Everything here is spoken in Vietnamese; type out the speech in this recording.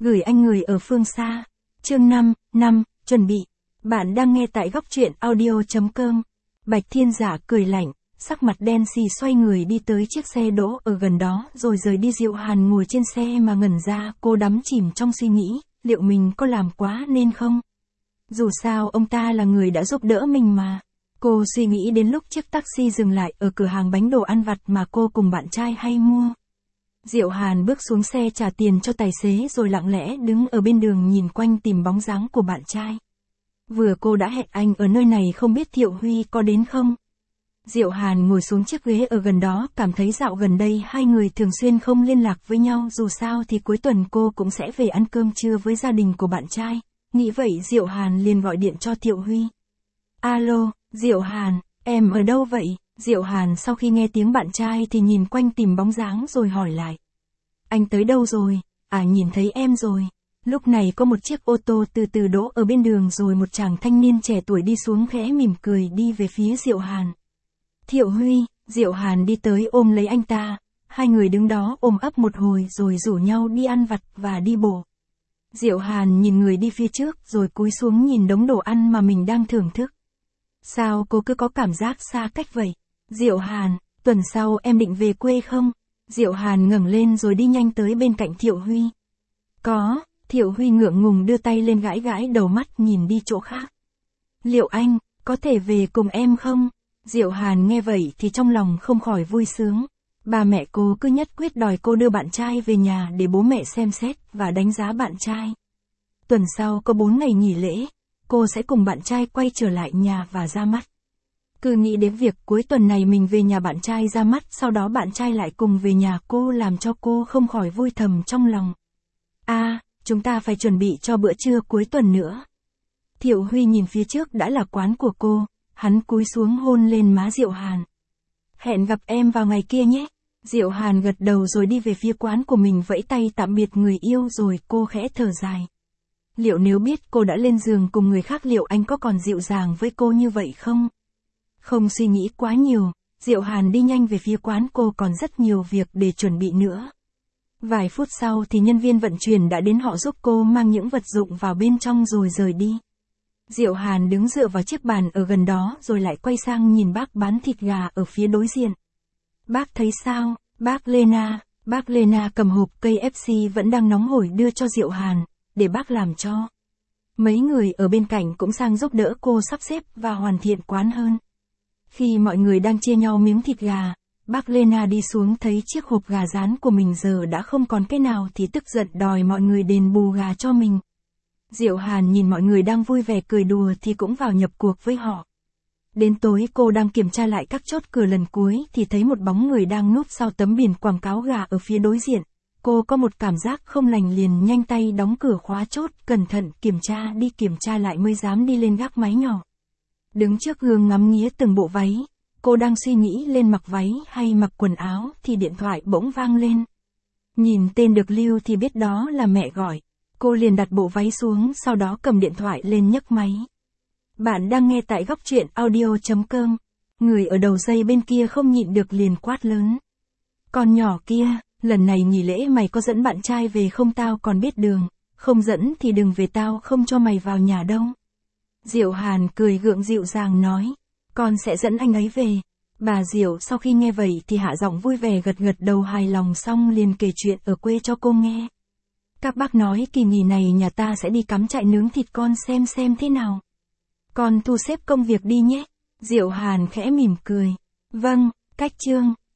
Gửi anh người ở phương xa. Chương 5, chuẩn bị. Bạn đang nghe tại góc truyện audio.com. Bạch Thiên Giả cười lạnh, sắc mặt đen xì xoay người đi tới chiếc xe đỗ ở gần đó rồi rời đi. Diệu Hàn ngồi trên xe mà ngẩn ra, cô đắm chìm trong suy nghĩ, liệu mình có làm quá nên không? Dù sao ông ta là người đã giúp đỡ mình mà. Cô suy nghĩ đến lúc chiếc taxi dừng lại ở cửa hàng bánh đồ ăn vặt mà cô cùng bạn trai hay mua. Diệu Hàn bước xuống xe trả tiền cho tài xế rồi lặng lẽ đứng ở bên đường nhìn quanh tìm bóng dáng của bạn trai. Vừa cô đã hẹn anh ở nơi này, không biết Thiệu Huy có đến không? Diệu Hàn ngồi xuống chiếc ghế ở gần đó, cảm thấy dạo gần đây hai người thường xuyên không liên lạc với nhau, dù sao thì cuối tuần cô cũng sẽ về ăn cơm trưa với gia đình của bạn trai. Nghĩ vậy Diệu Hàn liền gọi điện cho Thiệu Huy. Alo, Diệu Hàn, em ở đâu vậy? Diệu Hàn sau khi nghe tiếng bạn trai thì nhìn quanh tìm bóng dáng rồi hỏi lại. Anh tới đâu rồi? À, nhìn thấy em rồi. Lúc này có một chiếc ô tô từ từ đỗ ở bên đường rồi một chàng thanh niên trẻ tuổi đi xuống khẽ mỉm cười đi về phía Diệu Hàn. Thiệu Huy, Diệu Hàn đi tới ôm lấy anh ta. Hai người đứng đó ôm ấp một hồi rồi rủ nhau đi ăn vặt và đi bộ. Diệu Hàn nhìn người đi phía trước rồi cúi xuống nhìn đống đồ ăn mà mình đang thưởng thức. Sao cô cứ có cảm giác xa cách vậy? Diệu Hàn, tuần sau em định về quê không? Diệu Hàn ngẩng lên rồi đi nhanh tới bên cạnh Thiệu Huy. Có, Thiệu Huy ngượng ngùng đưa tay lên gãi gãi đầu, mắt nhìn đi chỗ khác. Liệu anh có thể về cùng em không? Diệu Hàn nghe vậy thì trong lòng không khỏi vui sướng. Ba mẹ cô cứ nhất quyết đòi cô đưa bạn trai về nhà để bố mẹ xem xét và đánh giá bạn trai. Tuần sau có 4 ngày nghỉ lễ, cô sẽ cùng bạn trai quay trở lại nhà và ra mắt. Cứ nghĩ đến việc cuối tuần này mình về nhà bạn trai ra mắt, sau đó bạn trai lại cùng về nhà cô, làm cho cô không khỏi vui thầm trong lòng. Chúng ta phải chuẩn bị cho bữa trưa cuối tuần nữa. Thiệu Huy nhìn phía trước đã là quán của cô, hắn cúi xuống hôn lên má Diệu Hàn. Hẹn gặp em vào ngày kia nhé. Diệu Hàn gật đầu rồi đi về phía quán của mình, vẫy tay tạm biệt người yêu rồi cô khẽ thở dài. Liệu nếu biết cô đã lên giường cùng người khác, liệu anh có còn dịu dàng với cô như vậy không? Không suy nghĩ quá nhiều, Diệu Hàn đi nhanh về phía quán, cô còn rất nhiều việc để chuẩn bị nữa. Vài phút sau thì nhân viên vận chuyển đã đến, họ giúp cô mang những vật dụng vào bên trong rồi rời đi. Diệu Hàn đứng dựa vào chiếc bàn ở gần đó rồi lại quay sang nhìn bác bán thịt gà ở phía đối diện. Bác thấy sao? Bác Lena cầm hộp KFC vẫn đang nóng hổi đưa cho Diệu Hàn, để bác làm cho. Mấy người ở bên cạnh cũng sang giúp đỡ cô sắp xếp và hoàn thiện quán hơn. Khi mọi người đang chia nhau miếng thịt gà, bác Lena đi xuống thấy chiếc hộp gà rán của mình giờ đã không còn cái nào thì tức giận đòi mọi người đền bù gà cho mình. Diệu Hàn nhìn mọi người đang vui vẻ cười đùa thì cũng vào nhập cuộc với họ. Đến tối cô đang kiểm tra lại các chốt cửa lần cuối thì thấy một bóng người đang núp sau tấm biển quảng cáo gà ở phía đối diện. Cô có một cảm giác không lành liền nhanh tay đóng cửa khóa chốt, cẩn thận kiểm tra đi kiểm tra lại mới dám đi lên gác mái nhỏ. Đứng trước gương ngắm nghía từng bộ váy, cô đang suy nghĩ lên mặc váy hay mặc quần áo thì điện thoại bỗng vang lên. Nhìn tên được lưu thì biết đó là mẹ gọi. Cô liền đặt bộ váy xuống, sau đó cầm điện thoại lên nhấc máy. Bạn đang nghe tại góc truyện audio.com. Người ở đầu dây bên kia không nhịn được liền quát lớn. Con nhỏ kia, lần này nghỉ lễ mày có dẫn bạn trai về không? Tao còn biết đường, không dẫn thì đừng về, tao không cho mày vào nhà đâu. Diệu Hàn cười gượng dịu dàng nói, con sẽ dẫn anh ấy về. Bà Diệu sau khi nghe vậy thì hạ giọng vui vẻ gật gật đầu hài lòng, xong liền kể chuyện ở quê cho cô nghe. Các bác nói kỳ nghỉ này nhà ta sẽ đi cắm trại nướng thịt, con xem thế nào. Con thu xếp công việc đi nhé. Diệu Hàn khẽ mỉm cười. Vâng, cách chương.